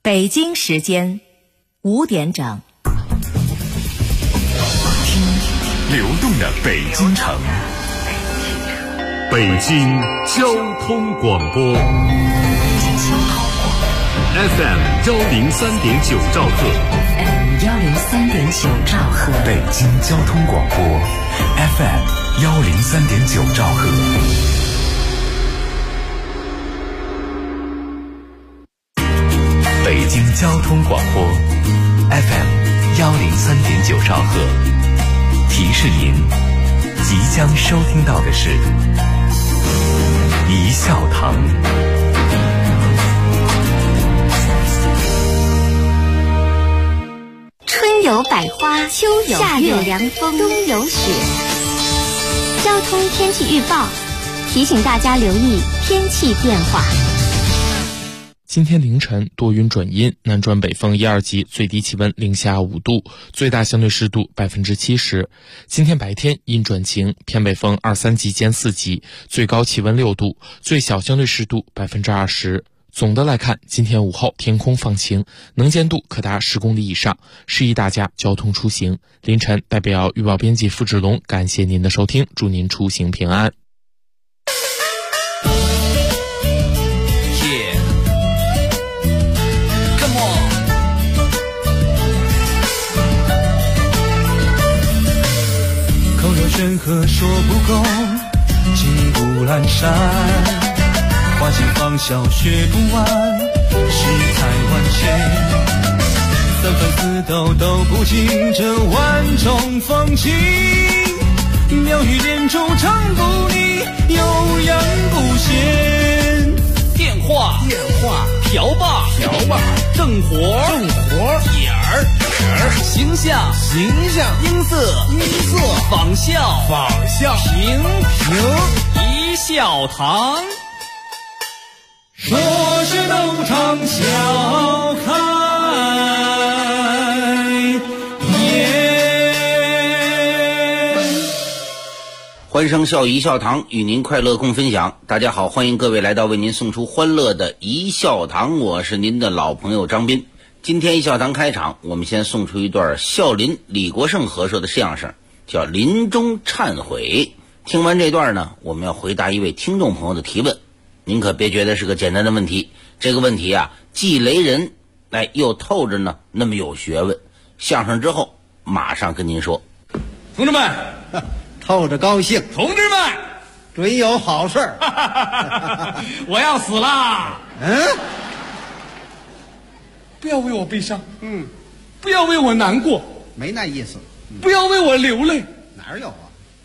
北京时间5点整， 听流动的北京城，北京交通广播 FM 103.9兆赫， 103.9兆赫， 北京交通广播 FM 103.9兆赫。北京交通广播 FM 103.9兆赫，提示您即将收听到的是一笑堂。 春有百花，秋有夏有凉风，冬有雪。交通天气预报提醒大家留意天气变化。 今天凌晨多云转阴，南转北风1、2级，最低气温零下5度，最大相对湿度70%。今天白天阴转晴，偏北风2、3级兼4级，最高气温6度，最小相对湿度20%。总的来看，今天午后天空放晴，能见度可达10公里以上，适宜大家交通出行。凌晨代表预报编辑付志龙感谢您的收听，祝您出行平安。 山河说不够，尽古阑珊，花间芳笑学不完，世态万千，三番四斗都不尽这万种风情，妙语连珠唱不腻，悠扬不闲。 电话瓢把正活点儿形象音色仿效平一笑堂， 说是都唱笑开欢声笑语一笑堂，与您快乐共分享。大家好，欢迎各位来到为您送出欢乐的一笑堂，我是您的老朋友张斌。今天一笑堂开场，我们先送出一段孝林李国盛和说的相声，叫临终忏悔。听完这段呢，我们要回答一位听众朋友的提问。您可别觉得是个简单的问题，这个问题啊，既雷人，又透着呢那么有学问。相声之后马上跟您说。 同志们， 透着高兴， 同志们， 准有好事儿。 我要死了。 不要为我悲伤，不要为我难过， 没那意思， 不要为我流泪。 哪有啊？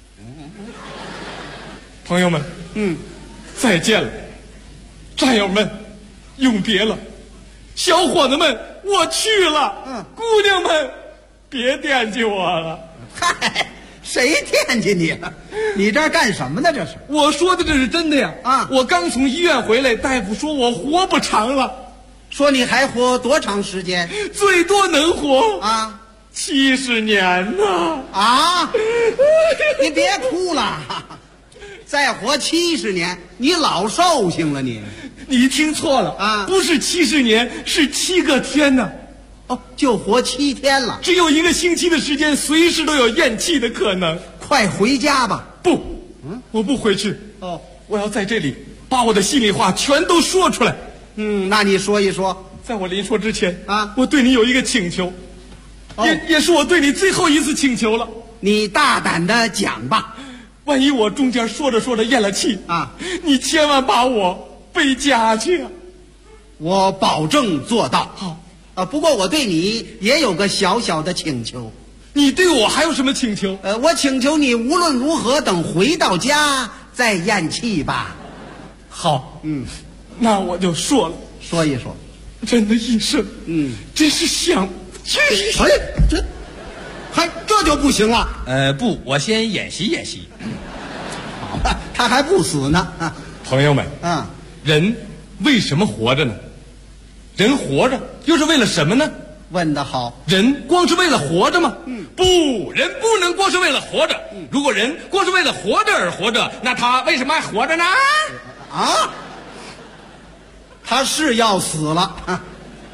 朋友们，再见了，战友们，永别了，小伙子们，我去了，姑娘们，别惦记我了。 嗨，谁惦记你了？你这儿干什么呢？这是我说的，这是真的呀！我刚从医院回来，大夫说我活不长了。 说你还活多长时间？ 最多能活70年呢！ 你别哭了，再活70年，你老寿星了你。 你听错了不是70年，是7个天呢。 就活7天了， 只有1个星期的时间，随时都有咽气的可能。 快回家吧。 不，我不回去。我要在这里把我的心里话全都说出来。 那你说一说。 在我临说之前我对你有一个请求，也是我对你最后一次请求了。 你大胆的讲吧。 万一我中间说着说着咽了气你千万把我背家去。 我保证做到。 好不过我对你也有个小小的请求。 你对我还有什么请求？ 我请求你无论如何等回到家再咽气吧。 好，那我就说了。 说一说。 真的医生，真是想这就不行了。 不，我先演习演习。 好吧，他还不死呢。 朋友们，人为什么活着呢？人活着又是为了什么呢？ 问得好。 人光是为了活着吗？不，人不能光是为了活着。如果人光是为了活着而活着，那他为什么还活着呢？ 他是要死了。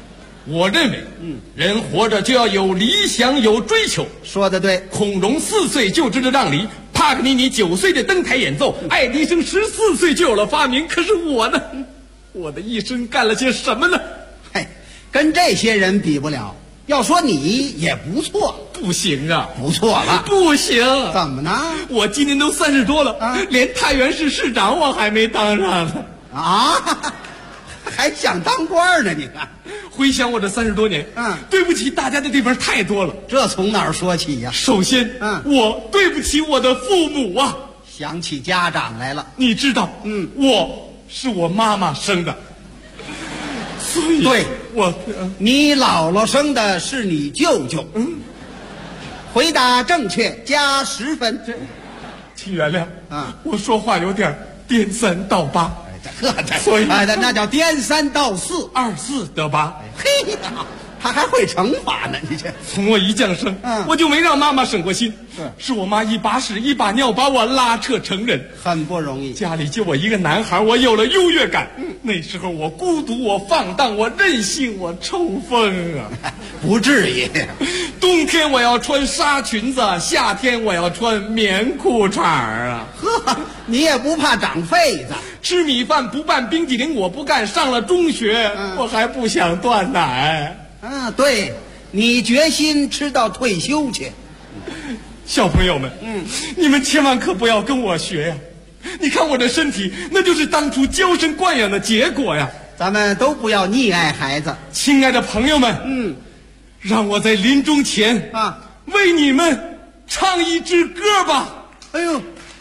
我认为，人活着就要有理想，有追求。 说得对。 孔融4岁就知道让梨，帕格尼尼9岁的登台演奏，爱迪生14岁就有了发明。可是我呢，我的一生干了些什么呢？ 嘿，跟这些人比不了。要说你也不错。 不行啊， 不错了。 不行。 怎么呢？ 我今年都30多了，连太原市市长我还没当上呢。 啊，还想当官呢？你看， 回想我这30多年，对不起大家的地方太多了。 这从哪儿说起呀？ 首先，我对不起我的父母啊。 想起家长来了。 你知道，我是我妈妈生的，所以对你姥姥生的是你舅舅。回答正确，加10分。 请原谅我说话有点颠3倒8。 所以那叫颠3倒4， 2、4得8。 嘿，他还会乘法呢，你这。 从我一降生，我就没让妈妈省过心。是我妈一把屎一把尿把我拉扯成人， 很不容易。 家里就我一个男孩，我有了优越感。那时候我孤独，我放荡，我任性，我抽风啊！ 不至于。 冬天我要穿纱裙子，夏天我要穿棉裤衩啊！ 呵，你也不怕长痱子？ 吃米饭不拌冰激凌我不干，上了中学，我还不想断奶。 对，你决心吃到退休去。 小朋友们，你们千万可不要跟我学呀！你看我这身体，那就是当初娇生惯养的结果呀。 咱们都不要溺爱孩子。 亲爱的朋友们，让我在临终前为你们唱一支歌吧。 哎呦，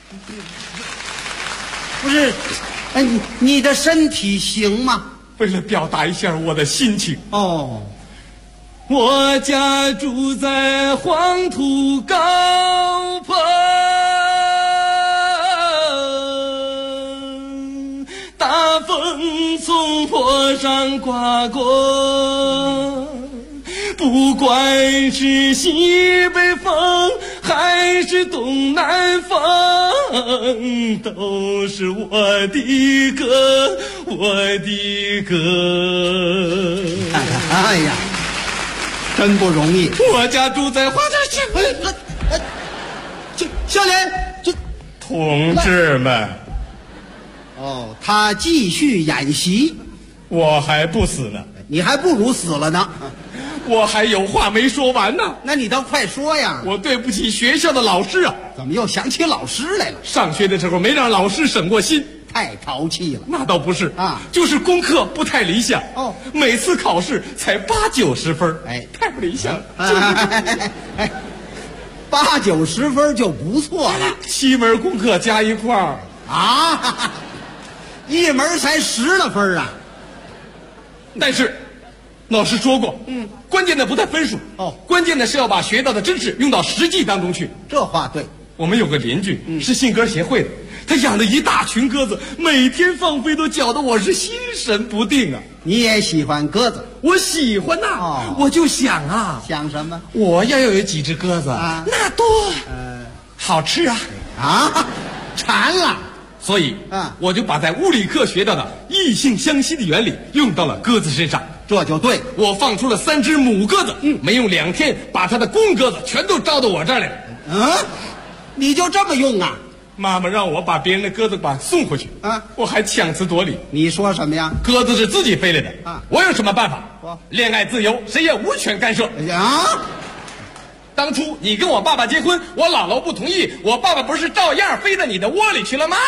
不是，你的身体行吗？ 为了表达一下我的心情。 我家住在黄土高坡，大风从坡上刮过，不管是西北风还是东南风，都是我的歌，我的歌。 哎呀，真不容易。 我家住在花山这少年，这同志们， 他继续演习。 我还不死呢。 你还不如死了呢。 我还有话没说完呢。 那你倒快说呀。 我对不起学校的老师啊。 怎么又想起老师来了？ 上学的时候没让老师省过心。 太淘气了。 那倒不是就是功课不太理想。每次考试才8、90分。太不理想了。 8、90分就不错了。 7门功课加一块儿一门才10来分啊。 但是老师说过，关键的不在分数，关键的是要把学到的知识用到实际当中去。 这话对。 我们有个邻居是信鸽协会的，他养了一大群鸽子，每天放飞都搅得我是心神不定啊。 你也喜欢鸽子？ 我喜欢呐。我就想想什么？ 我要有几只鸽子那多好吃啊。 馋了。 所以我就把在物理课学到的异性相吸的原理用到了鸽子身上。 这就对。 我放出了3只母鸽子，没用2天把它的公鸽子全都招到我这儿来了。 你就这么用啊？ 妈妈让我把别人的鸽子送回去我还强词夺理。 你说什么呀？ 鸽子是自己飞来的我有什么办法？恋爱自由，谁也无权干涉。当初你跟我爸爸结婚，我姥姥不同意，我爸爸不是照样飞到你的窝里去了吗？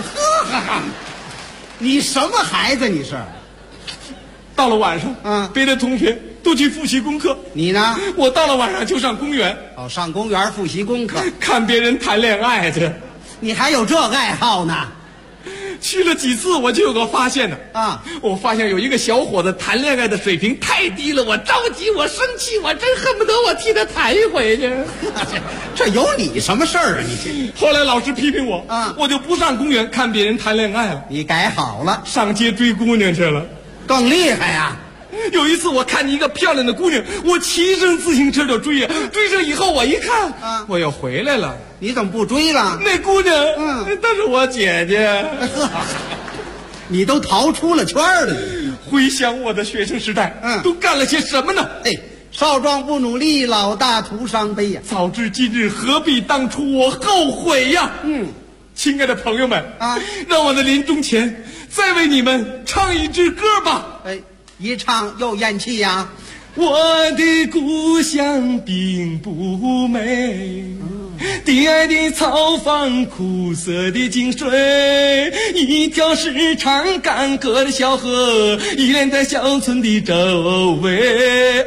你什么孩子你是？ 到了晚上别的同学都去复习功课， 你呢？ 我到了晚上就上公园。 上公园复习功课， 看别人谈恋爱去。 你还有这爱好呢？ 去了几次我就有个发现呢我发现有一个小伙子谈恋爱的水平太低了，我着急，我生气，我真恨不得我替他谈一回去。 这有你什么事儿啊？你后来老师批评我我就不上公园看别人谈恋爱了。 你改好了， 上街追姑娘去了， 更厉害呀。 有一次我看见一个漂亮的姑娘，我骑上自行车就追追上以后我一看我又回来了。 你怎么不追了？ 那姑娘她是我姐姐。 你都逃出了圈了。 回想我的学生时代，都干了些什么呢？ 少壮不努力，老大徒伤悲呀！ 早知今日，何必当初？我后悔呀！亲爱的朋友们让我的临终前再为你们唱一支歌吧。 一唱又咽气呀。 我的故乡并不美，低矮的草房，苦涩的井水，一条时常干涸的小河，依连在小村的周围。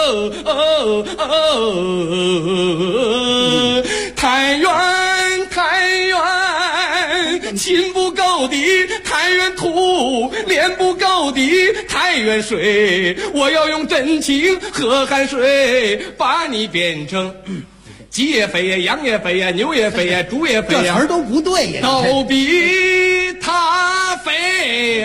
太远太远，亲不够的太原土，脸不够的太原水，我要用真情和汗水把你变成鸡也肥呀，羊也肥呀，牛也肥呀，猪也肥呀， 这词儿都不对呀， 都比他肥。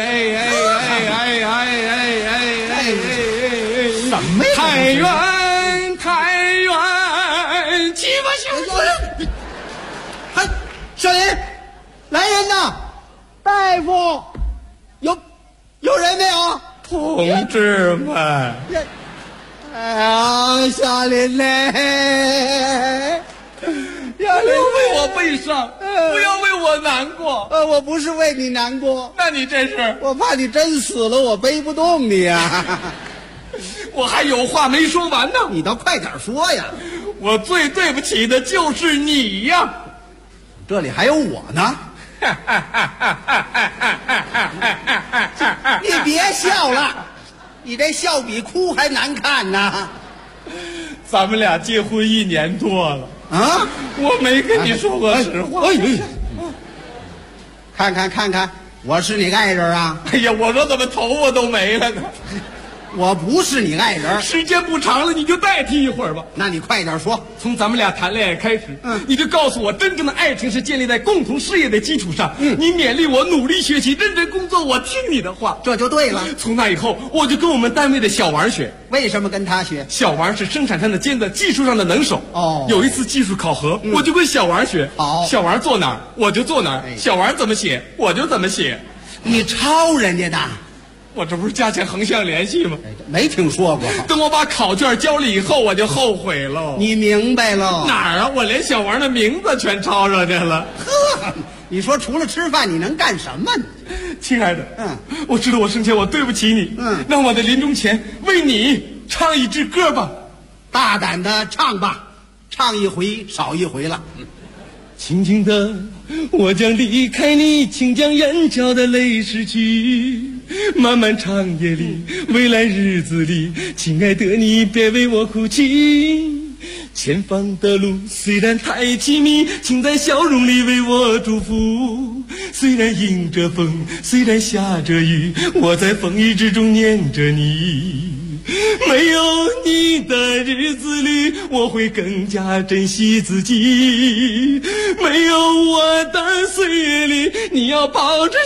什么呀？ 太远太远，鸡巴小子！ 还少爷，来人呐！大夫，有人没有？ 同志们， 哎呀，小林嘞， 不要为我悲伤，不要为我难过。 我不是为你难过， 那你这是？ 我怕你真死了，我背不动你呀。 我还有话没说完呢， 你倒快点说呀！ 我最对不起的就是你呀。 这里还有我呢。你别笑了，你这笑比哭还难看呢。 咱们俩结婚1年多了啊， 我没跟你说过实话。 看，我是你爱人啊！ 哎呀，我说怎么头发都没了呢？ 我不是你爱人， 时间不长了，你就代替一会儿吧。 那你快点说， 从咱们俩谈恋爱开始，你就告诉我，真正的爱情是建立在共同事业的基础上。你勉励我努力学习，认真工作，我听你的话， 这就对了。 从那以后，我就跟我们单位的小王学。 为什么跟他学？ 小王是生产上的尖子，技术上的能手。有一次技术考核，我就跟小王学。小王坐哪儿，我就坐哪儿；小王怎么写，我就怎么写。 你抄人家的。 我这不是加强横向联系吗？ 没听说过。 等我把考卷交了以后，我就后悔了。 你明白了？ 哪儿啊？我连小王的名字全抄上去了。 呵，你说除了吃饭，你能干什么呢？ 亲爱的，我知道我生前我对不起你，让我在临终前为你唱一支歌吧。 大胆的唱吧，唱一回少一回了。 轻轻的，我将离开你，请将眼角的泪拭去。漫漫长夜里，未来日子里，亲爱的你别为我哭泣。前方的路虽然太凄迷，请在笑容里为我祝福。虽然迎着风，虽然下着雨，我在风雨之中念着你。没有你的日子里，我会更加珍惜自己。没有我的岁月里，你要抱着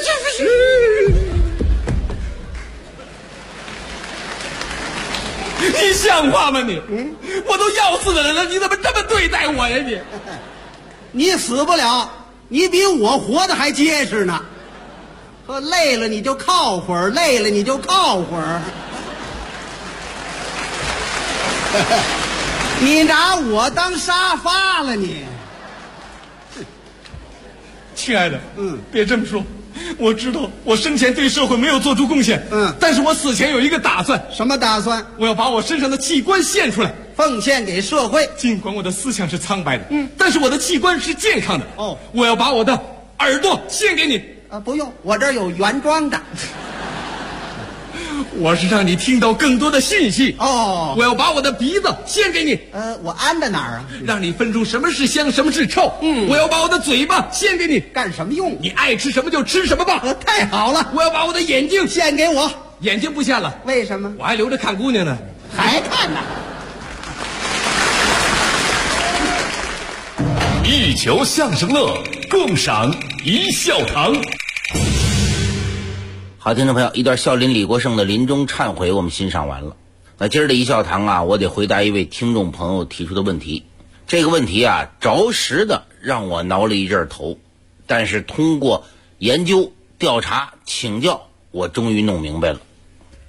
你像话吗你？我都要死的人了，你怎么这么对待我呀你？ 你死不了，你比我活得还结实呢。说累了你就靠会儿，累了你就靠会儿。你拿我当沙发了你。 亲爱的，别这么说。我知道我生前对社会没有做出贡献，但是我死前有一个打算。 什么打算？ 我要把我身上的器官献出来， 奉献给社会。 尽管我的思想是苍白的，但是我的器官是健康的。我要把我的耳朵献给你。 不用，我这儿有原装的。 我是让你听到更多的信息。我要把我的鼻子献给你。 我安在哪儿啊？ 让你分出什么是香，什么是臭。我要把我的嘴巴献给你， 干什么用？ 你爱吃什么就吃什么吧。 太好了！ 我要把我的眼睛献给我。 眼睛不献了， 为什么？ 我还留着看姑娘呢。 还看呢？ 一球相声乐，共赏一笑堂。 好，听众朋友，一段孝林李国盛的临终忏悔我们欣赏完了。那今儿的一笑堂啊，我得回答一位听众朋友提出的问题。这个问题啊，着实的让我挠了一阵头，但是通过研究、调查、请教，我终于弄明白了。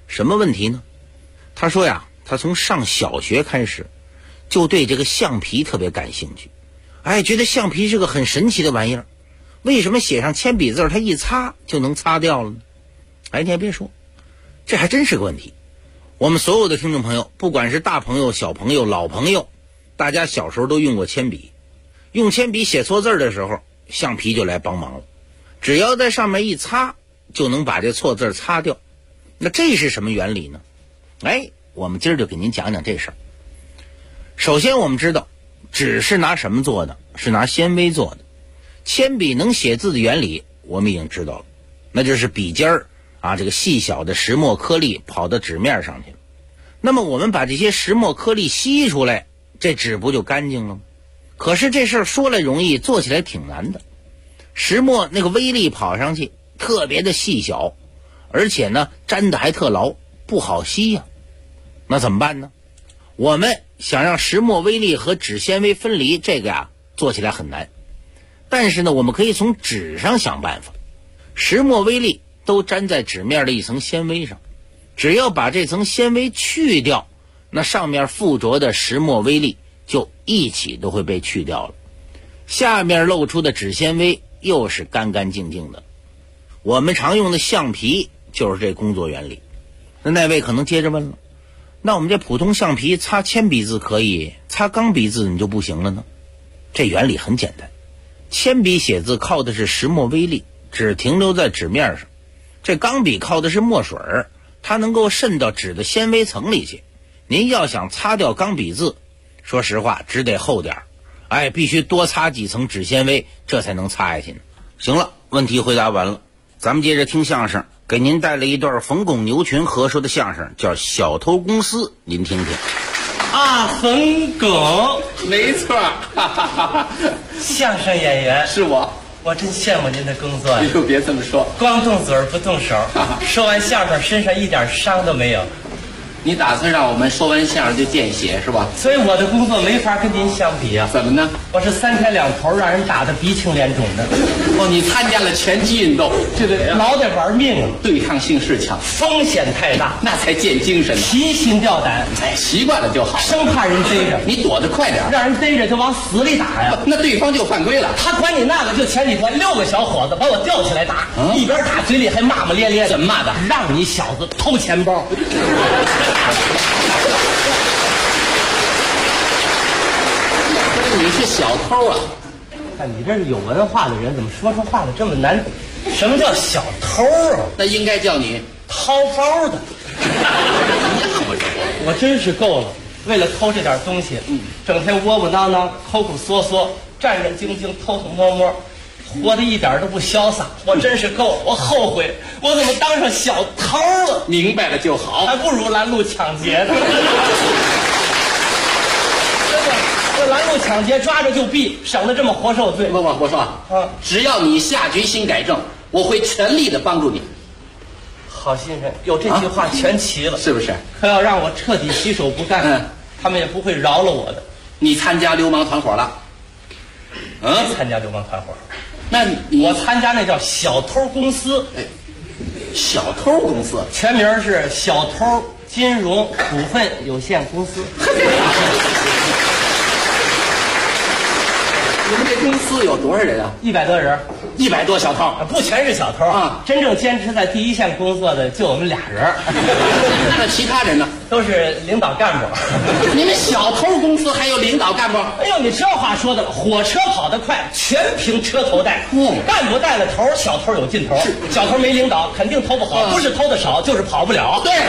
什么问题呢？他说呀，他从上小学开始就对这个橡皮特别感兴趣，觉得橡皮是个很神奇的玩意儿。为什么写上铅笔字他一擦就能擦掉了呢？你还别说，这还真是个问题。我们所有的听众朋友，不管是大朋友、小朋友、老朋友，大家小时候都用过铅笔。用铅笔写错字的时候，橡皮就来帮忙了，只要在上面一擦就能把这错字擦掉。那这是什么原理呢？我们今儿就给您讲讲这事儿。首先我们知道纸是拿什么做的？是拿纤维做的。铅笔能写字的原理我们已经知道了，那就是笔尖儿这个细小的石墨颗粒跑到纸面上去了。那么我们把这些石墨颗粒吸出来，这纸不就干净了吗？可是这事儿说来容易，做起来挺难的。石墨那个微粒跑上去特别的细小，而且呢粘得还特牢，不好吸呀。那怎么办呢？我们想让石墨微粒和纸纤维分离，这个做起来很难。但是呢，我们可以从纸上想办法。石墨微粒都粘在纸面的一层纤维上，只要把这层纤维去掉，那上面附着的石墨微粒就一起都会被去掉了，下面露出的纸纤维又是干干净净的。我们常用的橡皮就是这工作原理。那位可能接着问了，那我们这普通橡皮擦铅笔字可以，擦钢笔字你就不行了呢？这原理很简单，铅笔写字靠的是石墨微粒，只停留在纸面上。这钢笔靠的是墨水，它能够渗到纸的纤维层里去。您要想擦掉钢笔字，说实话纸得厚点必须多擦几层纸纤维，这才能擦下去呢。行了，问题回答完了，咱们接着听相声，给您带来一段冯巩、牛群合说的相声，叫《小偷公司》，您听听。 冯巩， 没错，哈哈哈。 相声演员是我真羡慕您的工作呀！ 别这么说， 光动嘴不动手，说完相声身上一点伤都没有。 你打算让我们说完相声就见血是吧？ 所以我的工作没法跟您相比啊。 怎么呢？ 我是3天2头让人打得鼻青脸肿的。 你参加了拳击运动，这个老得玩命啊， 对抗性是强， 风险太大， 那才见精神， 提心吊胆。 习惯了就好， 生怕人逮着， 你躲得快点， 让人逮着就往死里打呀。 那对方就犯规了。 他管你那个，就前几天6个小伙子把我吊起来打，一边打嘴里还骂骂咧咧的。 怎么骂的？ 让你小子偷钱包。 你是小偷啊？ 看你这是有文化的人，怎么说出话来这么难？什么叫小偷啊？ 那应该叫你掏包的。我真是够了，为了偷这点东西，整天窝窝囊囊、抠抠缩缩、战战兢兢、偷偷摸摸，活得一点都不潇洒。我真是够了，我后悔，我怎么当上小偷了？ 明白了就好， 还不如拦路抢劫呢。这拦路抢劫抓着就毙，省得这么活受罪。 我说只要你下决心改正，我会全力的帮助你。 好心人，有这句话全齐了， 是不是？ 可要让我彻底洗手不干，他们也不会饶了我的。 你参加流氓团伙了？ 没参加流氓团伙。 那我参加那叫小偷公司。 小偷公司全名是小偷金融股份有限公司。 你们这公司有多少人啊 ？100多人 ，100多小偷， 不全是小偷啊！真正坚持在第一线工作的就我们俩人。 那其他人呢？ 都是领导干部。 你们小偷公司还有领导干部？ 哎呦，你这话说的，火车跑得快，全凭车头带。干部带了头，小偷有劲头。小偷没领导，肯定偷不好，不是偷的少，就是跑不了。 对。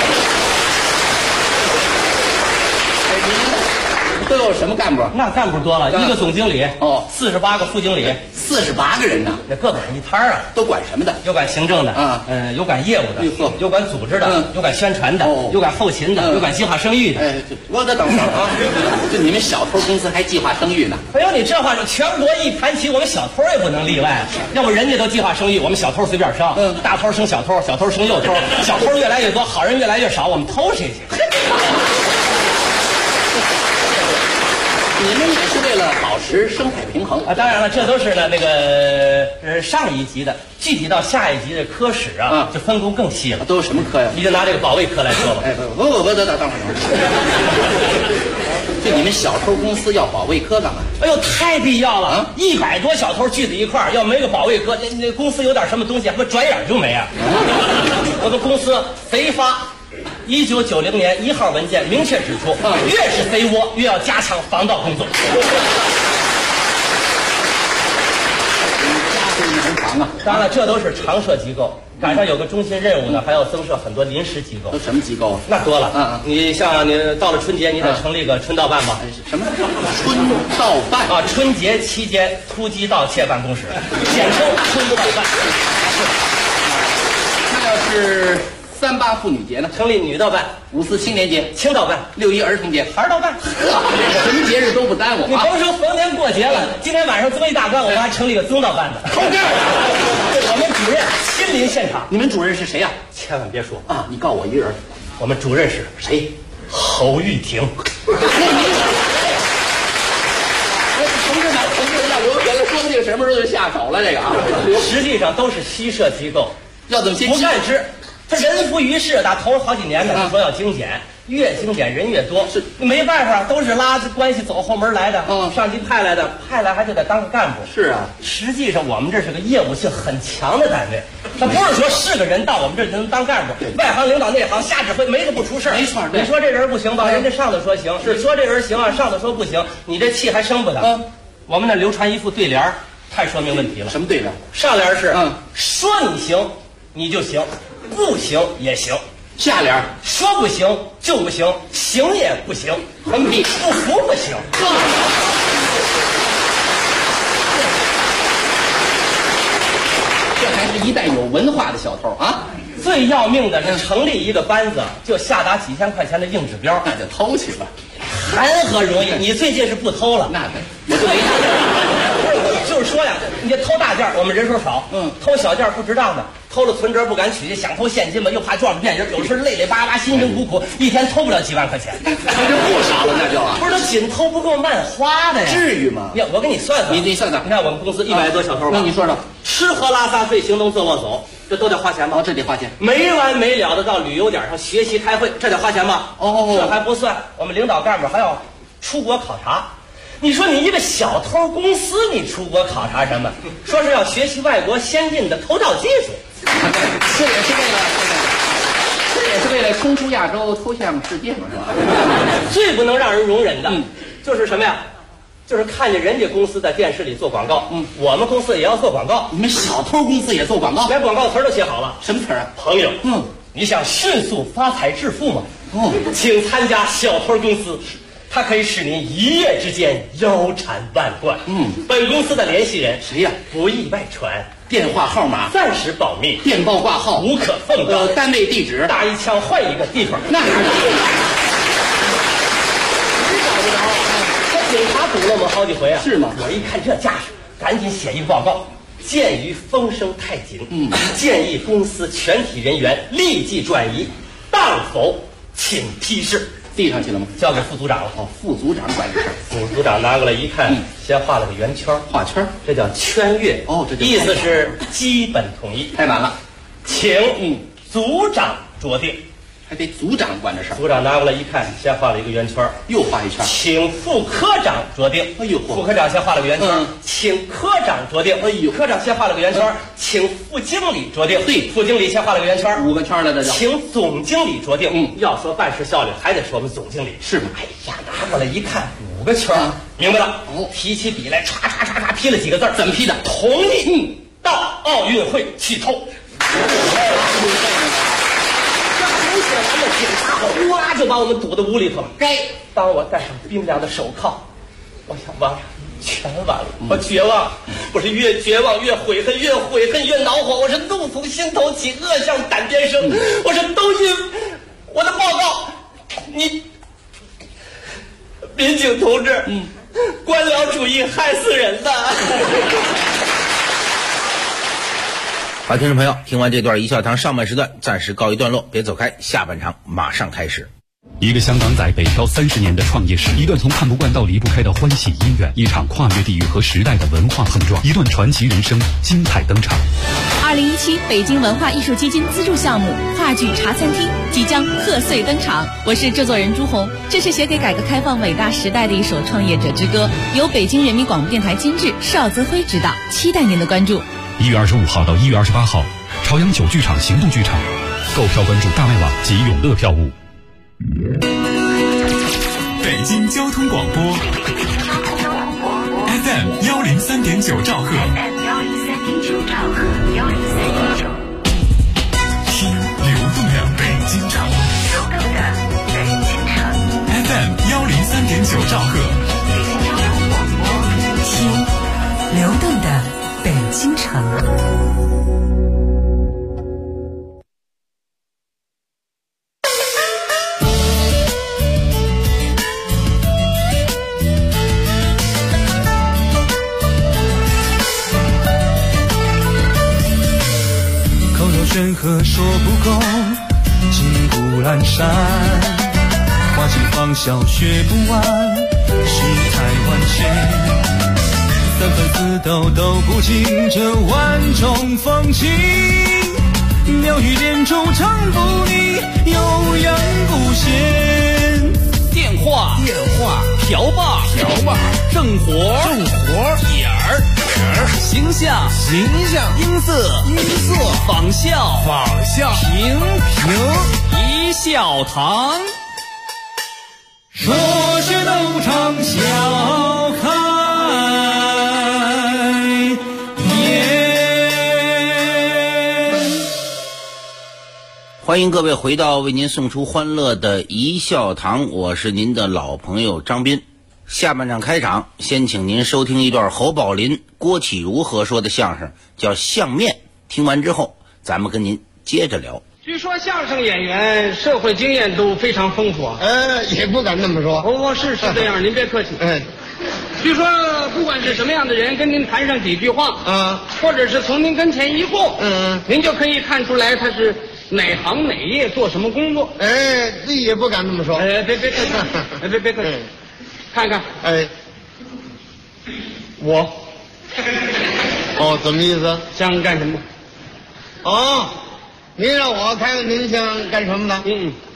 都有什么干部？ 那干部多了，一个总经理，48个副经理 ，48个人呢， 那各管一摊啊。 都管什么的？ 有管行政的，有管业务的，有管组织的，有管宣传的，有管后勤的，有管计划生育的。 我得等会儿啊！就你们小偷公司还计划生育呢？ 哎呦，你这话说全国一盘棋，我们小偷也不能例外。要不人家都计划生育，我们小偷随便生。大偷生小偷，小偷生幼偷，小偷越来越多，好人越来越少，我们偷谁去？ 你们也是为了保持生态平衡啊。当然了，这都是呢那个上一级的，具体到下一级的科室啊，就分工更细了。 都有什么科呀？ 你就拿这个保卫科来说吧。 哎，不，等会儿。就你们小偷公司要保卫科干嘛？ 哎呦，太必要了！100多小偷聚在一块儿，要没个保卫科，那公司有点什么东西，还不转眼就没啊！我们公司贼发1990年1号文件明确指出，越是贼窝，越要加强防盗工作。当然了，这都是常设机构。赶上有个中心任务呢，还要增设很多临时机构。 都什么机构啊？ 那多了。你像你到了春节，你得成立个春盗办吧？ 什么春盗办啊？春节期间突击盗窃办公室，简称春盗办。 那要是3·8妇女节呢？ 成立女盗办。 5·4青年节、 青盗办。 6·1儿童节、 孩盗办。 什么节日都不耽误。 你甭说逢年过节了，今天晚上这么一大干，我们还成立个宗盗办呢。 扣这儿。 我们主任亲临现场。 你们主任是谁呀？ 千万别说啊！你告我一人。 我们主任是谁？ 侯玉婷。 同志们，我原来说的这个什么时候就下手了？这个啊， 实际上都是虚设机构， 要怎么先不干之？他人浮于事，打头了好几年呢，就说要精简，越精简人越多，是没办法，都是拉着关系走后门来的。上级派来的，派来还就得当个干部。 是啊， 实际上我们这是个业务性很强的单位，他不是说是个人到我们这就能当干部，外行领导内行瞎指挥，没个不出事。 没错， 你说这人不行吧，人家上头说行，是说这人行啊，上头说不行，你这气还生不得。我们那流传一副对联，太说明问题了。 什么对联？ 上联是说你行，你就行。不行也行， 下联说不行就不行，行也不行， 横批不服不行。 这还是一代有文化的小偷啊！ 最要命的是成立一个班子，就下达几千块钱的硬指标， 那就偷去吧， 谈何容易？你最近是不偷了？ 那得我就没就是说呀，你这偷大件我们人手少，偷小件不值当的。偷了存折不敢取，想偷现金吧，又怕撞着骗人，有时候累累巴巴，辛辛苦苦，一天偷不了几万块钱， 那就不少了，那就啊， 不是紧偷不够慢花的呀， 至于吗？ 呀，我给你算算， 你算算， 你看我们公司100多小偷吧， 那你说说， 吃喝拉撒睡行动坐卧走，这都得花钱吗？ 这得花钱， 没完没了的到旅游点上学习开会，这得花钱吗？这还不算，我们领导干部还要出国考察。你说你一个小偷公司，你出国考察什么？说是要学习外国先进的偷盗技术。 这也是为了冲出亚洲，偷向世界嘛，是吧？ 最不能让人容忍的，就是什么呀？就是看见人家公司在电视里做广告，我们公司也要做广告。 你们小偷公司也做广告？ 连广告词都写好了。 什么词啊？ 朋友，你想迅速发财致富吗？请参加小偷公司。它可以使您一夜之间腰缠万贯。本公司的联系人谁呀？ 不易外传， 电话号码暂时保密， 电报挂号无可奉告， 单位地址打一枪换一个地方。 那哪儿？ 警察堵了我们好几回啊！ 是吗？ 我一看这架势，赶紧写一个报告。鉴于风声太紧，建议公司全体人员立即转移，当否请批示。 递上去了吗？ 交给副组长了。 副组长管这事。 副组长拿过来一看，先画了个圆圈， 画圈， 这叫圈阅。 这意思是基本统一。 太难了， 请组长酌定。 还得组长管这事儿。 组长拿过来一看，先画了一个圆圈， 又画一圈， 请副科长酌定。 哎呦， 副科长先画了个圆圈，请科长酌定。 哎呦， 科长先画了个圆圈，请副经理酌定。 对， 副经理先画了个圆圈 ，5个圈了，这就请总经理酌定。要说办事效率，还得说我们总经理是吗？ 哎呀，拿过来一看，5个圈，明白了。提起笔来，唰唰唰唰批了几个字。 怎么批的？ 同意到奥运会去偷。写完了，警察哗就把我们堵到屋里头了。当我戴上冰凉的手铐，我想完了，全完了，我绝望，我是越绝望越悔恨，越悔恨越恼火，我是怒从心头起，恶向胆边生。我说都因我的报告，你民警同志，官僚主义害死人的。 好，听众朋友，听完这段一笑堂上半时段暂时告一段落，别走开，下半场马上开始。 一个香港仔北漂30年的创业史，一段从看不惯到离不开的欢喜姻缘，一场跨越地域和时代的文化碰撞，一段传奇人生精彩登场。 2017北京文化艺术基金资助项目话剧茶餐厅即将贺岁登场，我是制作人朱红。这是写给改革开放伟大时代的一首创业者之歌，由北京人民广播电台监制，邵泽辉执导，期待您的关注。 1月25号到1月28号，朝阳9剧场行动剧场，购票关注大麦网及永乐票务。 北京交通广播 FM 103.9兆赫，听流动的北京城，FM 103.9兆赫， 听流动的北京城。 任何说不够，金谷阑珊，花季芳笑学不完，世态万千，三分四斗都不尽这万种风情，妙语连珠唱不腻，悠扬不闲。 电话瓢把正活点儿形象音色仿效平一笑堂， 说是都唱笑开颜。 欢迎各位回到为您送出欢乐的一笑堂，我是您的老朋友张斌。下半场开场，先请您收听一段侯宝林、郭启儒合说的相声，叫《相面》。听完之后，咱们跟您接着聊。 据说相声演员社会经验都非常丰富啊。 也不敢那么说。 是这样，您别客气。据说不管是什么样的人，跟您谈上几句话，或者是从您跟前一过，您就可以看出来他是哪行哪业做什么工作。 这也不敢那么说。 别客气，别客气。看看，我， 怎么意思？ 想干什么？ 您让我看看您想干什么呢？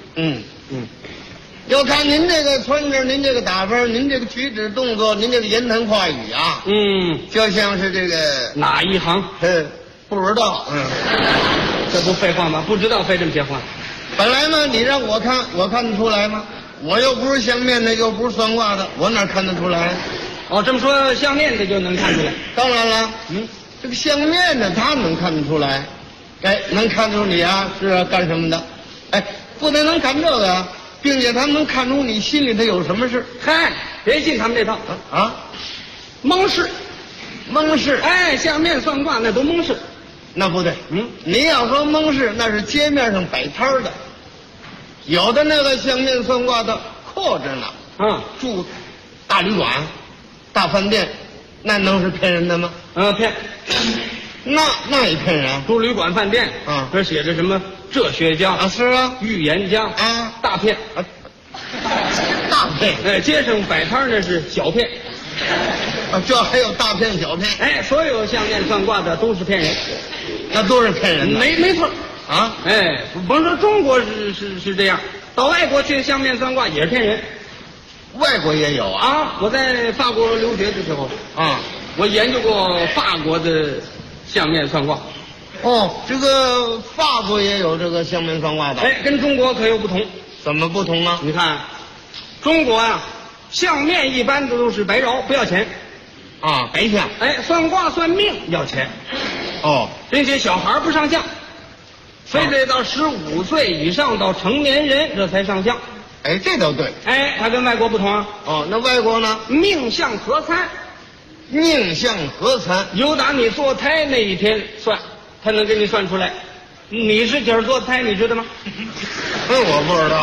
要看您这个穿着，您这个打扮，您这个举止动作，您这个言谈话语啊，就像是这个哪一行？ 不知道。 这不废话吗？不知道费这么些话。 本来嘛，你让我看，我看得出来吗？我又不是相面的，又不是算卦的，我哪看得出来？ 这么说相面的就能看出来？ 当然了，这个相面的他能看得出来，能看出你啊是干什么的，不但能看这个，并且他能看出你心里头有什么事。 别信他们这套蒙事，相面算卦那都蒙事。 那不对，您要说蒙事，那是街面上摆摊的。有的那个相面算卦的阔着呢，住大旅馆、大饭店，那能是骗人的吗？ 骗。 那也骗人。 住旅馆、饭店，这写着什么哲学家是啊， 预言家大骗大骗。 街上摆摊那是小骗。 这还有大骗小骗。 所有相面算卦的都是骗人， 那都是骗人的。 没错。甭说中国是这样，到外国去相面算卦也是骗人。 外国也有我在法国留学的时候我研究过法国的相面算卦。 这个法国也有这个相面算卦的。 跟中国可有不同。 怎么不同呢？ 你看，中国相面一般都是白饶，不要钱。 白相。 算卦算命要钱。并且小孩不上相。非得到15岁以上到成年人这才上相。 这都对。 它跟外国不同那外国呢？ 命相合参。 命相合参， 由打你坐胎那一天算，他能给你算出来。你是几儿坐胎，你知道吗？ 我不知道。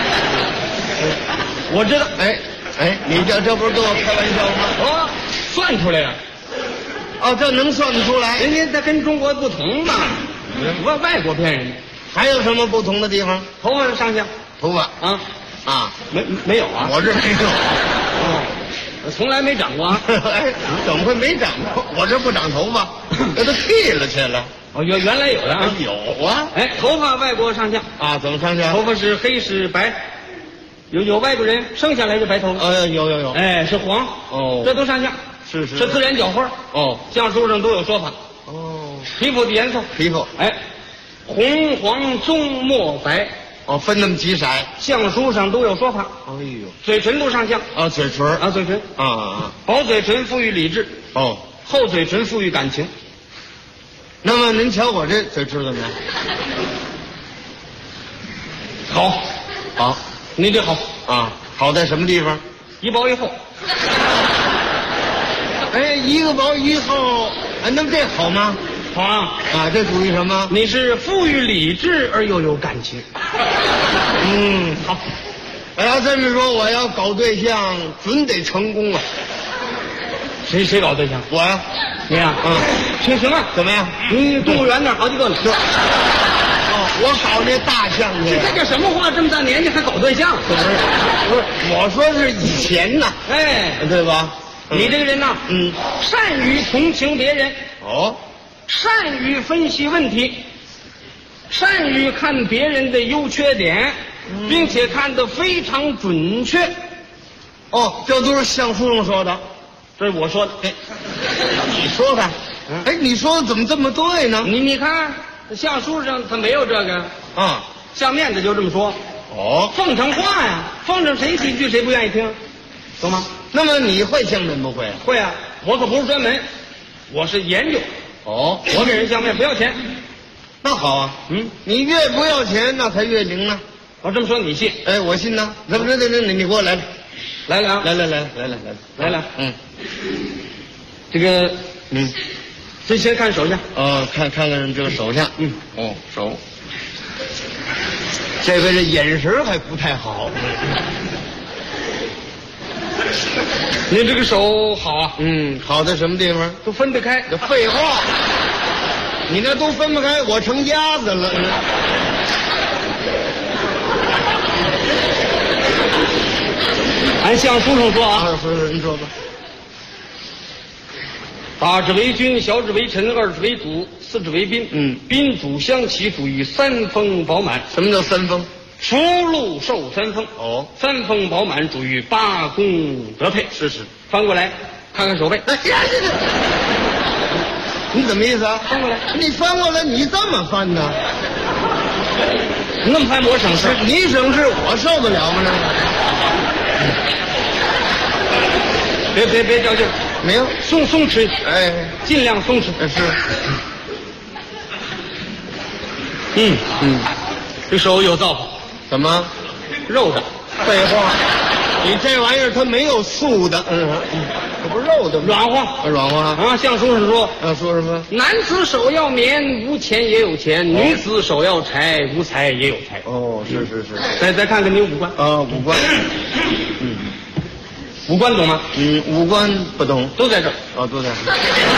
我知道。 你这不是跟我开玩笑吗？ 算出来了。 这能算得出来？ 人家这跟中国不同嘛。外国骗人。 还有什么不同的地方？ 头发上相。 头发啊， 没有啊？ 我这没有。 我从来没长过啊。 哎，怎么会没长过？我这不长头发，那都剃了去了。 哦，原来有的啊。 有啊。 哎，头发外国上相啊？怎么上相？ 头发是黑是白？有外国人生下来就白头发。 有。 哎，是黄。 哦， 这都上相。 是自然角花。 哦， 相书上都有说法。 哦， 皮肤的颜色。 皮肤。 哎，红黄棕墨白。 哦，分那么几色。 相书上都有说法。 哎呦， 嘴唇都上相。 啊，嘴唇啊，嘴唇啊， 薄嘴唇富于理智。 哦， 厚嘴唇富于感情。 那么您瞧我这嘴唇怎么样？ 好，你这好啊，好在什么地方？ 一薄一厚。 哎，一个薄一厚，那么这好吗？ 好啊！ 啊，这属于什么？ 你是富于理智而又有感情。好。 我要这么说，我要搞对象，准得成功啊！ 谁搞对象？ 我呀。 你呀？行啊， 怎么样？ 动物园那儿好几个呢。 我搞那大象去。 这叫什么话？这么大年纪还搞对象？ 不是，我说是以前呐。 哎， 对吧？ 你这个人呐，善于同情别人。 哦。 善于分析问题，善于看别人的优缺点，并且看得非常准确。 哦，这都是相书上说的， 这是我说的。 你说的？哎，你说的怎么这么对呢？ 你看，相书上它没有这个啊， 相面子就这么说。 哦， 奉承话呀，奉承谁几句谁不愿意听，懂吗？ 那么你会相面不会？ 会啊，我可不是专门，我是研究。 哦， 我给人相面不要钱。 那好啊，你越不要钱，那才越灵呢。 我这么说你信？ 哎，我信呢。那你给我来了啊！ 来了。 这个先看手相。 看这个手相。手。这位这眼神还不太好。 您这个手好啊。 好在什么地方？ 都分得开。 废话，你那都分不开，我成鸭子了。 按相书上说啊， 您说吧。 大指为君，小指为臣，二指为主，四指为宾。宾主相齐，属于三丰饱满。 什么叫三丰？ 福禄寿三丰。 哦， 三丰饱满，属于八宫德配。 是。 翻过来看看手背。 哎呀，你怎么意思啊？ 翻过来， 你翻过来，你这么翻呢？ 你那么翻我省事， 你省事，我受得了吗？ 别较劲， 没有， 松弛， 哎， 尽量松弛。 是。 这手有造化。 怎么？ 肉的。 废话，你这玩意儿它没有素的，这不是肉的吗？软化啊！相书上说， 说什么？ 男子手要棉，无钱也有钱；女子手要财，无财也有财。 哦，是。 再看看你五官啊，五官， 五官懂吗？ 五官不懂， 都在这儿。 哦，都在这儿。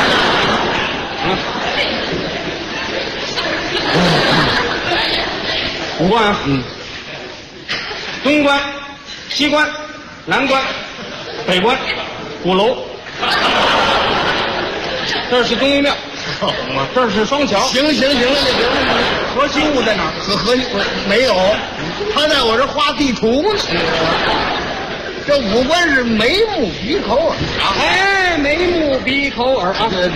五官啊，东关、西关、南关、北关、鼓楼，这是东岳庙， 好嘛， 这是双桥。 行了， 核心物在哪儿？ 核心没有，他在我这画地图呢。这五官是眉目鼻口耳啊！ 哎，眉目鼻口耳啊！ 这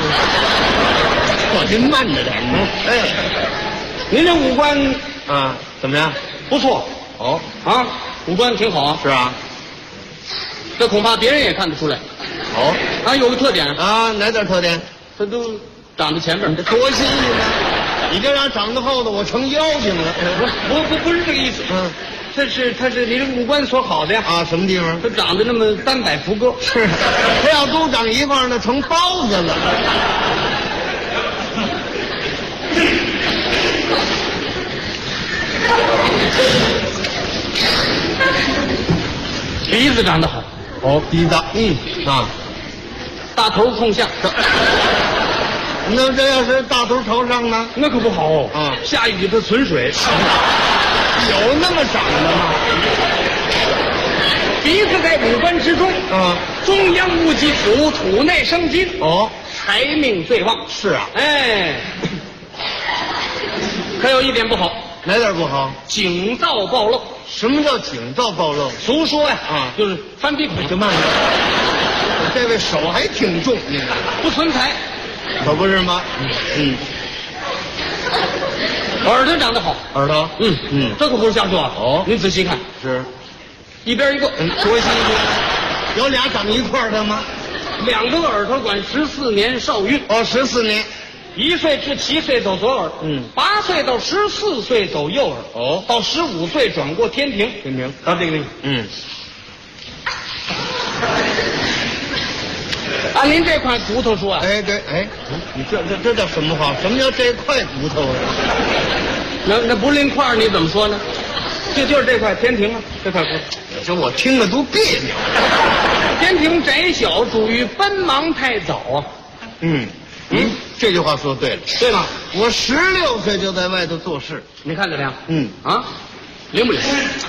我这慢着点。 您这五官啊，怎么样？ 不错。 哦啊，五官挺好啊。 是啊， 这恐怕别人也看得出来。 哦， 啊，有个特点啊，哪点特点？ 这都长在前面， 多新鲜呢！你这样长到后头，我成妖精了。 不是这个意思。它是你这五官所好的呀。 啊，什么地方？ 它长得那么单摆福歌。 是，它要都长一块呢，成包子了。 鼻子长得好。 哦，鼻子。 大头冲下。 那这要是大头朝上呢？ 那可不好啊！下雨它存水。 有那么长的吗？ 啊， 中央戊己土，土内生金。 哦， 财命最旺。 是啊， 哎，可有一点不好， 哪点不好？ 井灶暴漏。 什么叫井灶暴漏？ 俗说呀， 啊， 就是翻屁股。 就慢点，这位手还挺重，你看不存财， 可不是吗？嗯， 耳朵长得好， 耳朵， 这可不是瞎说啊。 哦， 您仔细看， 是一边一个， 多新鲜！有俩长一块儿的吗 ？2个耳朵管14年受孕。 哦，14年。 1岁至7岁走左耳，8岁到14岁走右耳， 哦， 到15岁转过天庭。 天庭啊，这个，按您这块骨头说啊， 哎对，哎，你这叫什么话？什么叫这块骨头啊？ 那不是您块你怎么说呢？就是这块天庭啊，这块骨头。 这我听着都别扭。 天庭窄小，属于奔忙太早啊。 这句话说对了， 对吗？ 我16岁就在外头做事， 你看怎么样？灵不灵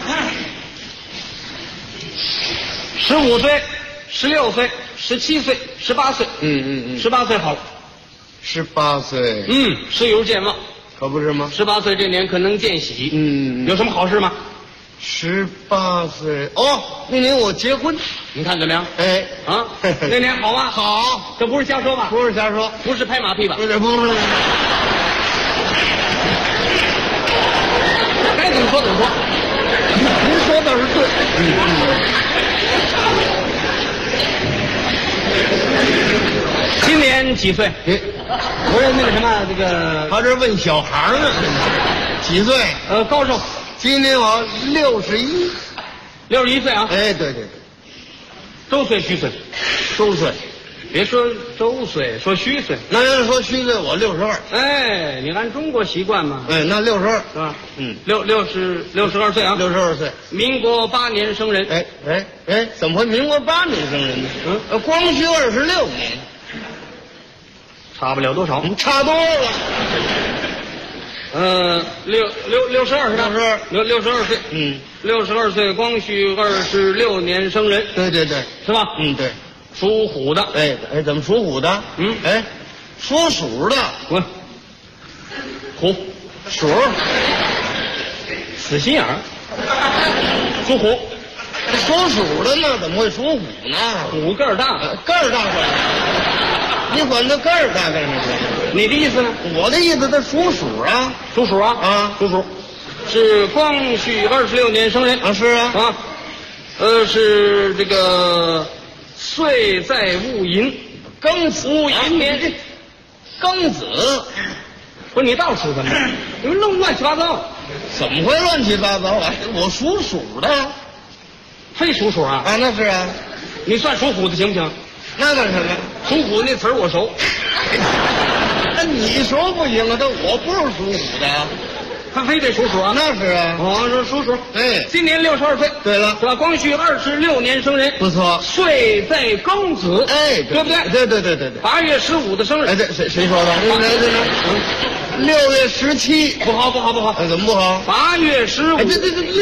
？15岁、16岁、17岁、18岁，18岁好 ，18岁， 事有健忘， 可不是吗 ？18岁这年可能见喜，有什么好事吗 ？18岁，哦，那年我结婚， 你看怎么样？ 哎， 那年好吗？ 好， 这不是瞎说吧？ 不是瞎说， 不是拍马屁吧？ 不是， 该怎么说怎么说。 您说倒是对。 今年几岁？不是那个什么，这个他这问小孩呢，几岁？ 高寿？ 今年我61 岁啊！ 哎，对， 周岁虚岁， 周岁， 别说周岁，说虚岁。 那要是说虚岁，我62。 哎，你按中国习惯嘛。 哎，那62 是吧？62岁啊 ，62岁， 民国8年生人。 哎，怎么会民国8年生人呢？光绪26年， 差不了多少， 差多了。 62是吧？62岁，62岁，光绪26年生人。 对， 是吧？ 对， 属虎的。 哎，怎么属虎的？说属的， 滚，虎， 鼠， 死心眼儿，属虎。 说属的呢，怎么会属虎呢？ 虎个儿大， 个儿大管，你管他个儿大干什么？ 你的意思呢？ 我的意思，他属鼠啊， 属鼠啊，属鼠，是光绪26年生人啊，是啊， 是这个岁在戊寅， 庚子戊寅年， 庚子， 不是你倒数怎么？你们弄乱七八糟， 怎么会乱七八糟啊？我属鼠的， 非属鼠啊？ 啊，那是啊， 你算属虎的行不行？ 那干什么？ 属虎那词儿我熟。 那你说不行啊，这我不是属虎的， 他非得属鼠啊？ 那是啊， 说属鼠。 哎， 今年62岁。 对了， 是吧？光绪26年生人， 不错。 岁在庚子， 哎， 对不对？ 对。 8月15的生日。 哎，对，谁说的？6月17， 不好。 怎么不好 ？8月15。 哎，这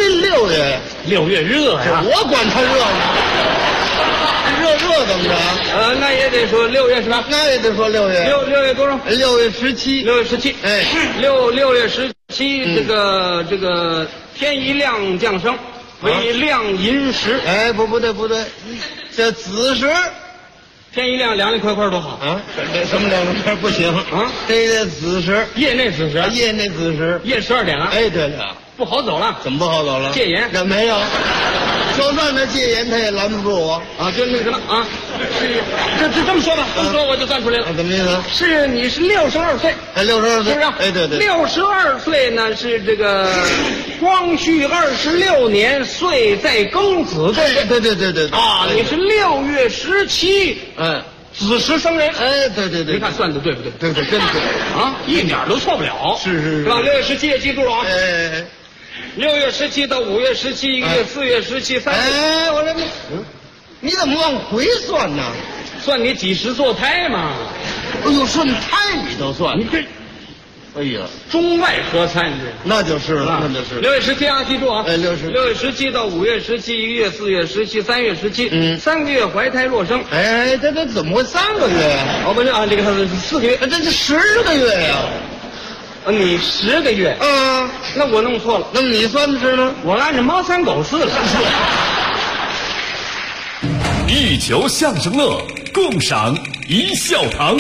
6月热呀！ 我管他热呢。热怎么着？ 那也得说6月是吧？ 那也得说6月。 6月多少 ？6月17。 6月17。 哎 ，6月17，这个天一亮降生，为亮寅时。 哎，不对，这子时。 天一亮，凉凉快快多好啊！什么凉凉快不行啊？这子时， 夜内子时， 夜内子时， 夜12点了。 哎，对了， 不好走了。 怎么不好走了？ 戒严？ 那没有，就算他戒严，他也拦不住我啊！就那个什么啊，是这么说吧，这么说我就算出来了。 怎么意思？ 是你是62岁， 哎，62岁， 是不是？ 哎，对 ，62岁呢是这个光绪26年，岁在庚子， 对啊，你是6月17，子时生人。 哎，对， 你看算的对不对？ 对，真对啊，一点都错不了。 是吧？6月17也记住了啊。 哎 ，6月17到5月17，一个月4月17，3月。 哎，我这你怎么往回算呢？ 算你几时坐胎嘛？ 哎呦，顺胎你都算？ 你这哎呀， 中外合参这， 那就是了，那就是 6月17啊，记住啊！ 哎，6月 17到5月17，1月、4月17、3月17，3个月怀胎若生。 哎，这怎么会3个月呀？ 哦，不是啊，这个他是4个月， 这10个月呀。 你10个月啊？ 那我弄错了。 那么你算的是呢？ 我按照猫3狗4了。 一球相声乐，共赏一笑堂。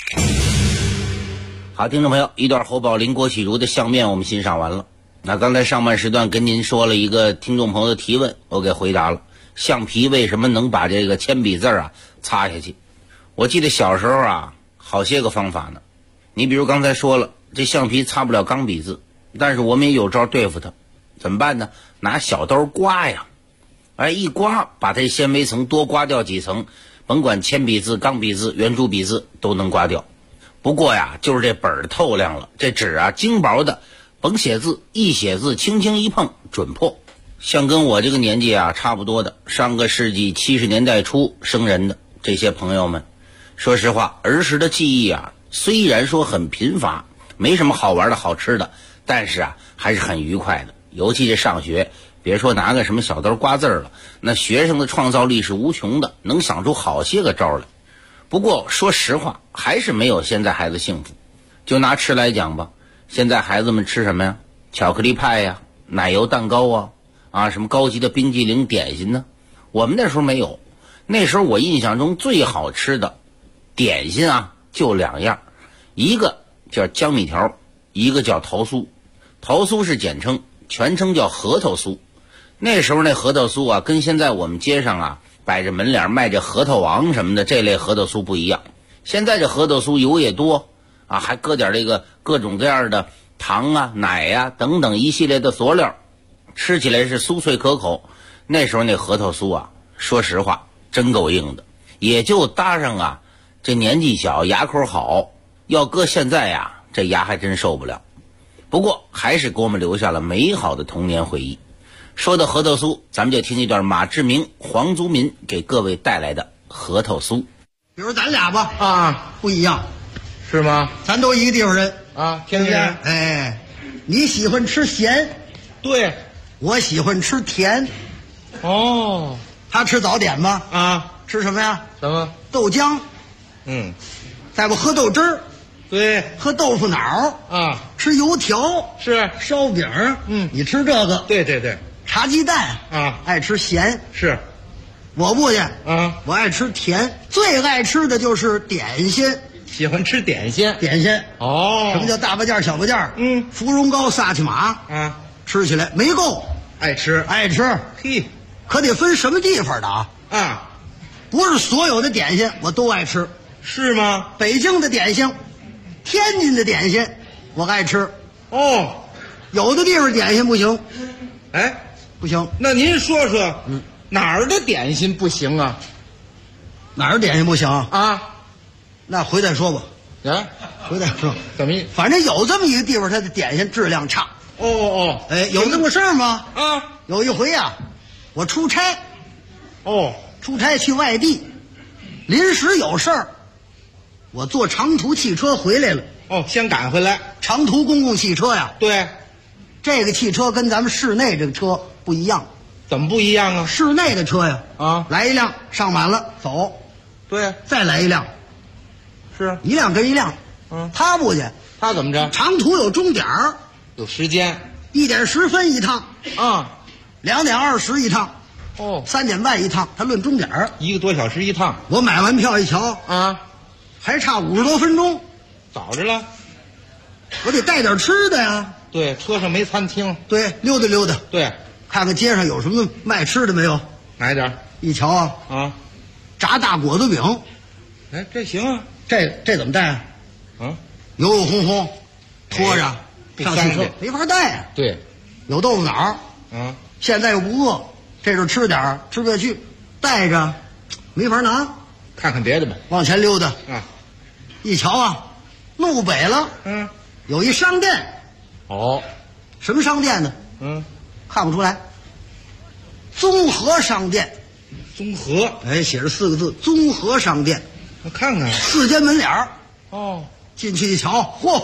好，听众朋友，一段侯宝林、郭启儒的相面我们欣赏完了。那刚才上半时段跟您说了一个听众朋友的提问，我给回答了。橡皮为什么能把这个铅笔字啊擦下去？我记得小时候啊，好些个方法呢。你比如刚才说了，这橡皮擦不了钢笔字，但是我们也有招对付它。怎么办呢？拿小刀刮呀，哎，一刮把它纤维层多刮掉几层，甭管铅笔字、钢笔字、圆珠笔字都能刮掉。不过呀，就是这本儿透亮了，这纸啊精薄的，甭写字，一写字轻轻一碰准破。像跟我这个年纪啊差不多的，上个世纪70年代初生人的这些朋友们，说实话，儿时的记忆啊，虽然说很贫乏，没什么好玩的好吃的，但是啊还是很愉快的。尤其是上学，别说拿个什么小刀刮字了，那学生的创造力是无穷的，能想出好些个招来。不过说实话，还是没有现在孩子幸福。就拿吃来讲吧，现在孩子们吃什么呀？巧克力派呀，奶油蛋糕啊，什么高级的冰激凌点心呢？我们那时候没有。那时候我印象中最好吃的点心啊，就2样，一个叫江米条，一个叫桃酥。桃酥是简称，全称叫核桃酥。那时候那核桃酥啊，跟现在我们街上啊摆着门脸卖这核桃王什么的这类核桃酥不一样。现在这核桃酥油也多啊，还搁点这个各种各样的糖啊、奶呀等等一系列的佐料，吃起来是酥脆可口。那时候那核桃酥啊，说实话真够硬的，也就搭上啊这年纪小牙口好，要搁现在呀这牙还真受不了。不过还是给我们留下了美好的童年回忆。说到核桃酥，咱们就听一段马志明、黄宗民给各位带来的核桃酥。 比如咱俩吧，啊，不一样， 是吗？ 咱都一个地方人啊，天津人。 哎，你喜欢吃咸， 对， 我喜欢吃甜。 哦， 他吃早点吗？ 啊， 吃什么呀？ 什么？ 豆浆。再不喝豆汁儿。 对， 喝豆腐脑啊， 吃油条是烧饼。你吃这个？ 对对对。 茶鸡蛋啊， 爱吃咸。 是， 我不去啊， 我爱吃甜，最爱吃的就是点心。 喜欢吃点心。 点心哦， 什么叫大八件小八件？芙蓉糕、萨其马啊， 吃起来没够， 爱吃。 嘿，可得分什么地方的啊，不是所有的点心我都爱吃。 是吗？ 北京的点心，天津的点心我爱吃。 哦， 有的地方点心不行。 哎， 不行。 那您说说，哪儿的点心不行啊？ 哪儿点心不行啊？ 那回再说吧。回再说。 怎么意思？ 反正有这么一个地方，它的点心质量差。 哦， 哎，有这么个事儿吗？ 啊， 有一回呀，我出差。出差去外地，临时有事儿，我坐长途汽车回来了。 先赶回来。 长途公共汽车呀。 对。 这个汽车跟咱们市内这个车不一样。 怎么不一样啊？ 市内的车呀，来一辆上满了走， 对， 再来一辆， 是一辆跟一辆。他不去， 他怎么着？ 长途有终点儿， 有时间 ，1点10分一趟啊 ，2点20一趟，3点半一趟，他论终点儿 ，1个多小时一趟。 我买完票一瞧啊， 还差50多分钟， 早着了， 我得带点吃的呀。 对，车上没餐厅。 对，溜达溜达。 对， 看看街上有什么卖吃的没有？ 买点。 一瞧炸大果子饼。 哎，这行啊。 这怎么带油油烘烘，拖着上汽车没法带啊。 对， 有豆腐脑。现在又不饿，这时候吃点儿吃不下去，带着没法拿。 看看别的吧。 往前溜达一瞧路北了。有一商店。什么商店呢？看不出来。综合商店。 综合。 哎，写着4个字：综合商店。 我看看。 4间门脸儿。 哦。 进去一瞧，嚯，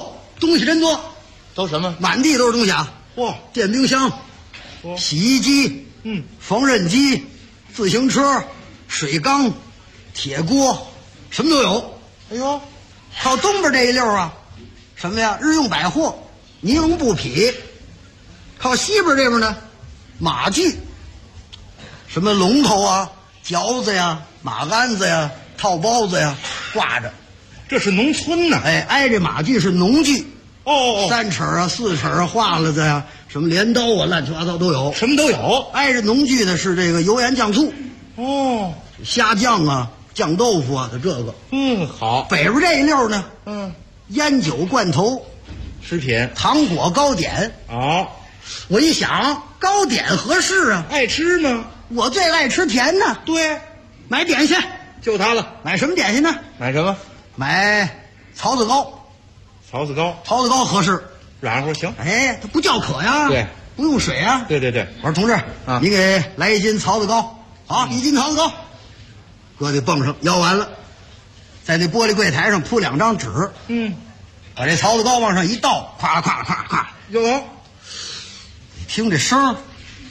东西真多， 都什么？ 满地都是东西啊！ 哇， 电冰箱、洗衣机、缝纫机、自行车、水缸、铁锅，什么都有。 哎呦， 靠东边这一溜啊，什么呀？日用百货、尼龙布匹。靠西边这边呢，马具，什么龙头啊、嚼子呀、马鞍子呀、套包子呀，挂着。 这是农村呢。 哎，挨着马具是农具。 哦， 三尺啊、四尺啊、画了的呀，什么镰刀啊，乱七八糟都有， 什么都有。 挨着农具的是这个油盐酱醋。 哦， 虾酱啊、酱豆腐啊的这个。 好。 北边这一溜呢，烟酒罐头、 食品、 糖果糕点。我一想，糕点合适啊， 爱吃吗？ 我最爱吃甜呢。 对， 买点心， 就它了。 买什么点心呢？ 买什么？ 买槽子糕。 槽子糕合适， 软乎行。 哎，它不叫渴呀。 对， 不用水啊。 对。 我说同志啊，你给来1斤槽子糕，好，1斤槽子糕，搁在泵上摇完了，在那玻璃柜台上铺2张纸，把这槽子糕往上一倒，咵咵咵咵， 有。 听这声儿，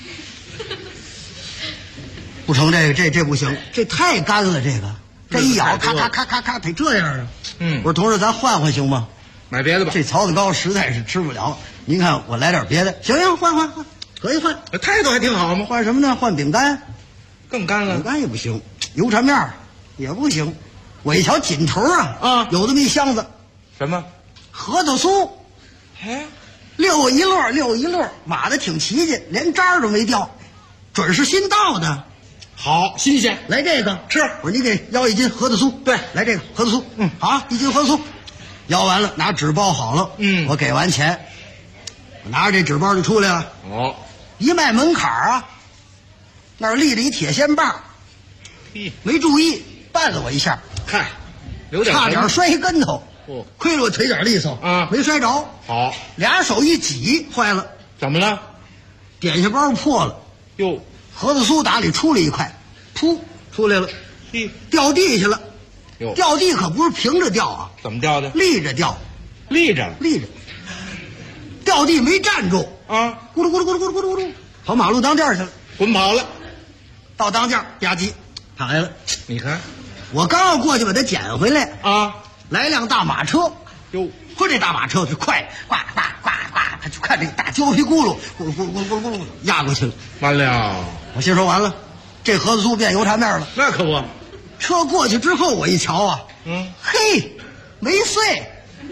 不成，这不行，这太干了，这一咬，咔咔咔咔咔，得这样啊。我说同志，咱换行吗？ 买别的吧。 这槽子糕实在是吃不了，您看我来点别的。行，换，可以换。 态度还挺好吗？ 换什么呢？换饼干， 更干了。 饼干也不行，油炸面也不行。我一瞧紧头啊，有这么一箱子， 什么？ 核桃酥。 哎， 溜一摞，码的挺齐齐，连渣儿都没掉，准是新到的。 好，新鲜。 来这个吃。 我说你给要1斤核桃酥。 对， 来这个核桃酥。好，1斤核桃酥。要完了，拿纸包好了。我给完钱，我拿着这纸包就出来了。一迈门槛啊，那儿立着一铁线棒，没注意绊了我一下， 嗨，有点差点摔一跟头。亏了我腿脚利索啊， 没摔着。 好 ，2手一挤，坏了。 怎么了？ 点心包破了。 哟， 核桃酥打里出了一块，噗，出来了，掉地下了。掉地可不是平着掉啊， 怎么掉的？ 立着掉， 立着， 掉地没站住啊， 咕噜咕噜咕噜咕噜咕噜咕噜，跑马路当间去了， 滚跑了。 到当间吧唧躺下了。 你看， 我刚要过去把它捡回来啊， 来辆大马车， 哟， 嚯，这大马车就快，呱呱呱呱，他就看这个大胶皮轱辘，咕噜咕噜咕噜咕噜咕噜压过去了。 完了， 我心说完了，这核桃酥变油炸面了。 那可不。 车过去之后，我一瞧啊，嘿，没碎，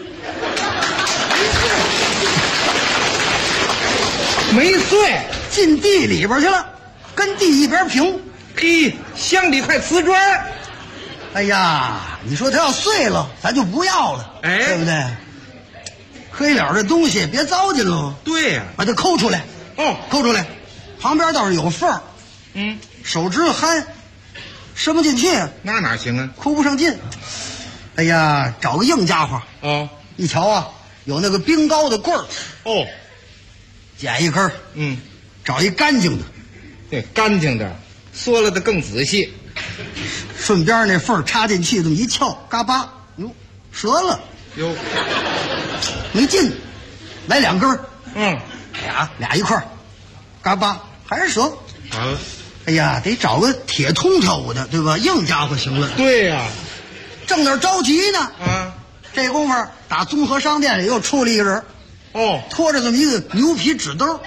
进地里边去了，跟地一边平。 嘿，镶里块瓷砖。 哎呀，你说它要碎了，咱就不要了，对不对？黑了这东西别糟践了。 对呀， 把它抠出来。抠出来，旁边倒是有缝儿。手指头憨。伸不进去， 那哪行啊？ 抠不上劲。哎呀，找个硬家伙一瞧啊，有那个冰糕的棍儿。捡一根，找一干净的， 对，干净的，缩了的更仔细。 顺边那缝插进去，这么一撬，嘎巴，哟，折了， 哟， 没劲，来2根，俩一块，嘎巴，还是折。 好了。 哎呀，得找个铁通条的，对吧？硬家伙行了。 对呀， 正那着急呢。这功夫打综合商店里又出了一个人。拖着这么一个牛皮纸兜。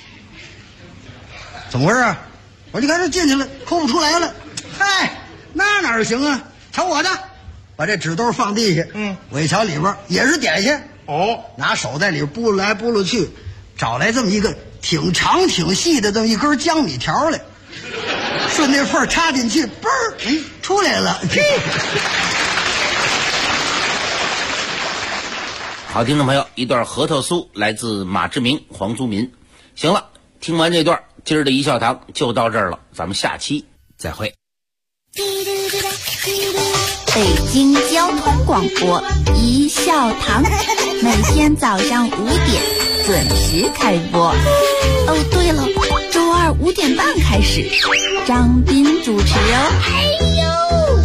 怎么回事？我说你看这进去了，抠不出来了。嗨，那哪行啊？瞧我的，把这纸兜放地下。我一瞧里边也是点心。拿手在里边拨来拨去，找来这么一个挺长挺细的这么一根江米条来。顺那缝插进去，嘣儿，出来了。 好，听众朋友，一段核桃酥来自马志明、黄宗民。行了，听完这段，今儿的一笑堂就到这儿了，咱们下期再会。 北京交通广播一笑堂，每天早上5点准时开播。对了，周2 5点半开始，张斌主持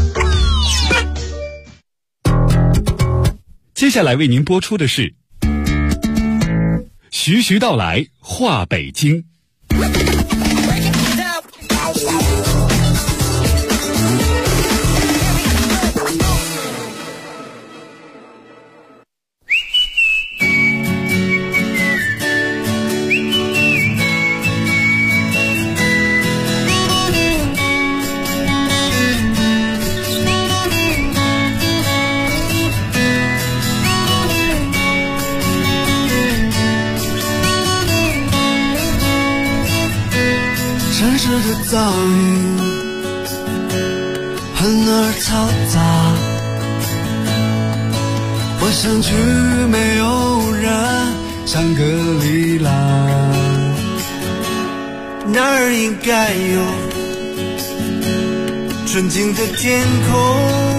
接下来为您播出的是徐徐道来话北京。 城市的噪音很而嘈杂，我想去没有人，香格里拉，那儿应该有纯净的天空，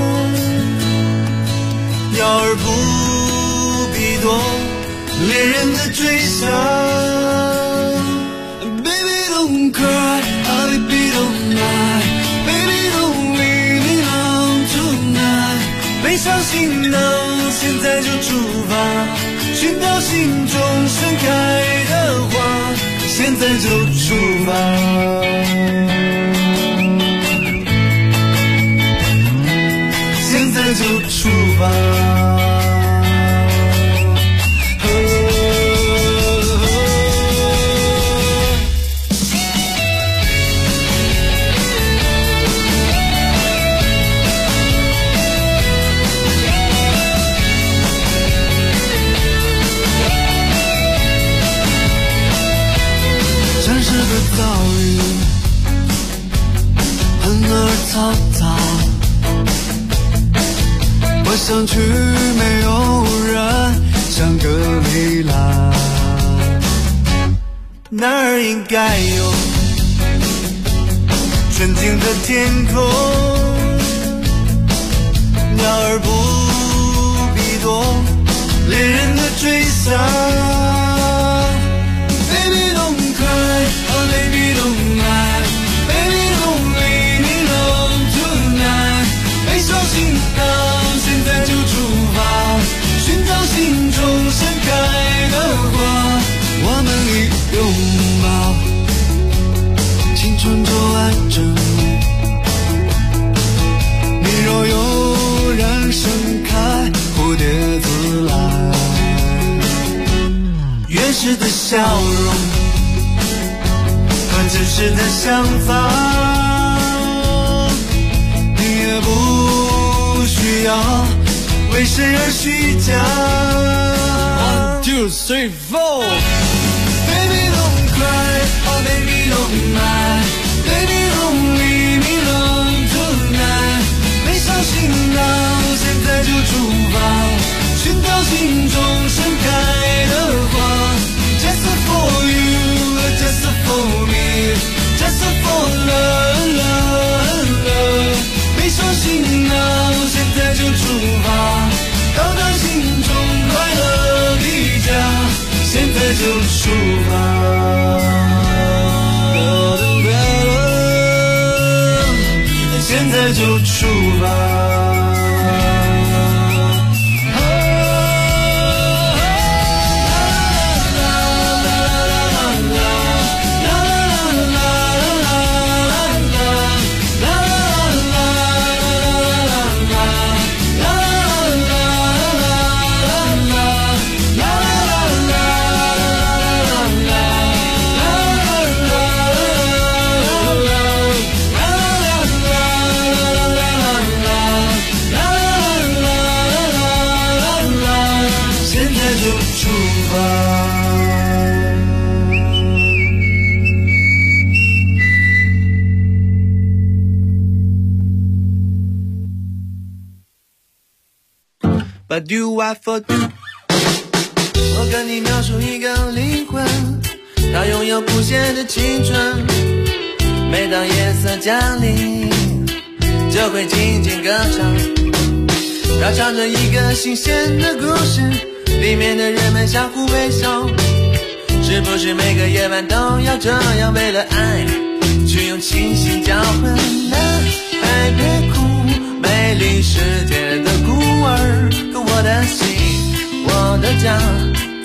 鸟儿不必多，恋人的追想。Don't cry, oh baby don't lie, baby don't leave me alone tonight。背上行囊，现在就出发，寻找心中盛开的花，现在就出发，现在就出发。噪音很而嘈杂，我想去没有人，香格里拉，那儿应该有纯净的天空，鸟儿不必多，恋人的追想。Baby don't cry, oh baby don't lie, baby don't leave me alone tonight。背上行囊，现在就出发，寻找心中盛开的花，我们一拥抱，青春就爱着你。你若有人盛开，蝴蝶自来。原始的笑容和真实的想法，你也不需要为谁而虚假。1, 2, 3, 4 Baby don't cry, oh baby don't lie, baby don't leave me alone tonight。背上行囊，现在就出发，寻找心中盛开的花。Just for you, just for me, just for love, love, love。背上行囊，现在就出发，到达心中快乐的家，现在就出发。现在就出发。But do I for 我跟你描述一个灵魂，它拥有不懈的青春，每当夜色降临就会静静歌唱，它唱着一个新鲜的故事，里面的人们相互微笑，是不是每个夜晚都要这样为了爱去用清醒交换？爱别哭，美丽世界的孤儿，可我的心，我的家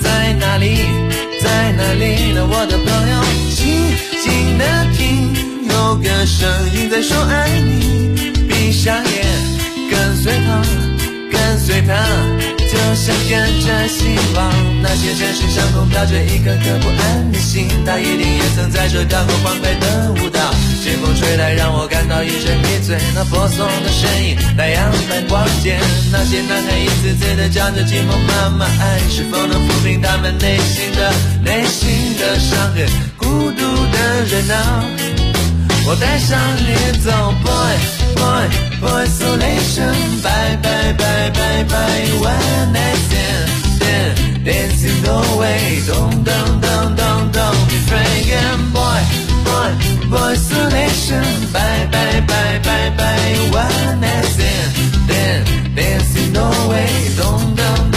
在哪里，在哪里呢？我的朋友，静静的听，有个声音在说爱你。闭上眼，跟随他，跟随他，就像跟着希望。那些城市上空飘着一颗颗不安的心，他一定也曾在这跳过欢快的舞蹈。清风吹来，让我感到一阵迷醉，那婆娑的身影，太阳般光洁。那些男孩一次次的叫着寂寞妈妈爱，是否能抚平他们内心的伤痕？孤独的人啊，我带上你走 Boy Isolation Bye bye bye bye bye One night stand Dancing away Don't be frightened Boy Isolation Bye bye bye bye bye One night stand Dancing away Don't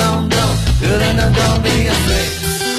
be afraid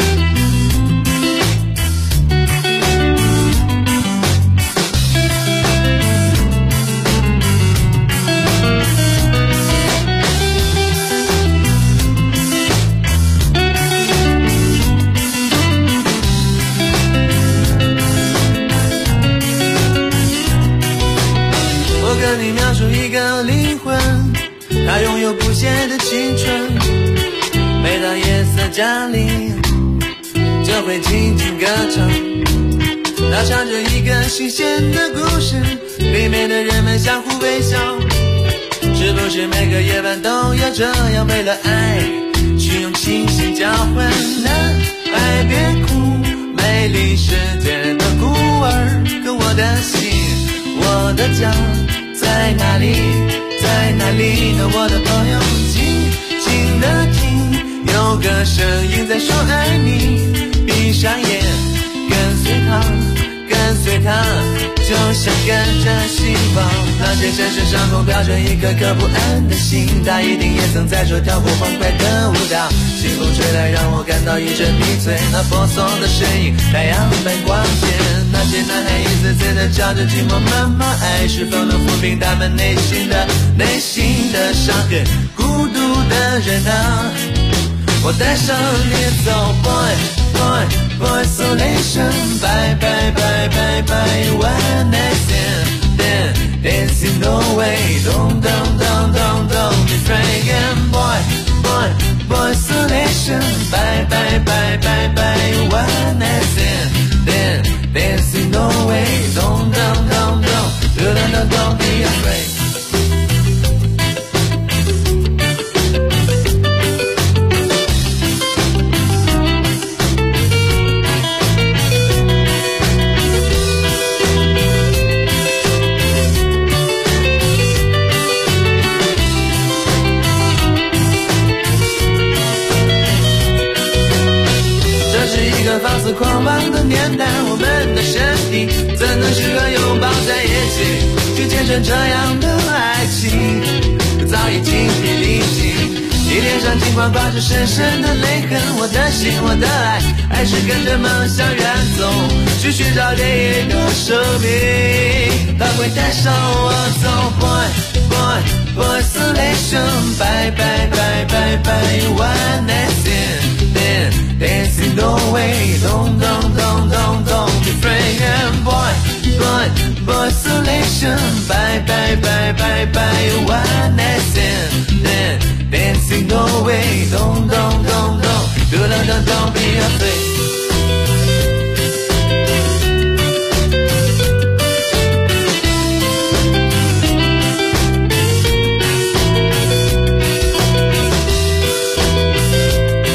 他拥有不懈的青春，每当夜色降临，就会轻轻歌唱。他唱着一个新鲜的故事，里面的人们相互微笑。是不是每个夜晚都要这样，为了爱去用清醒交换？男孩别哭，美丽世界的孤儿，可我的心，我的家在哪里？在哪里呢？我的朋友，静静的听，有个声音在说爱你。闭上眼，跟随他，跟随他，就像跟着希望。那些城市上空飘着一颗颗不安的心，他一定也曾在这跳过欢快的舞蹈。清风吹来，让我感到一阵迷醉，那婆娑的身影，太阳般光洁。那些男孩一次次的叫着寂寞妈妈爱，是否能抚平他们内心的伤痕？孤独的人啊，我带上你走 Boy Isolation Bye bye bye bye bye One night stand Dancing away Don't be frightened Boy Isolation Bye bye bye bye bye One night stand Dancing away Don't be afraid放肆狂妄的年代，我们的身体怎能适合拥抱在一起，去见证这样的爱情，早已精疲力尽。你脸上尽管挂着深深的泪痕，我的心，我的爱，还是跟着梦想远走，去寻找另一个生命，它会带上我走。Boy Isolation Bye bye bye bye bye One night stand Dancing away Don't be frightened Boy Isolation Bye bye bye bye bye One night stand Dancing away Don't be afraid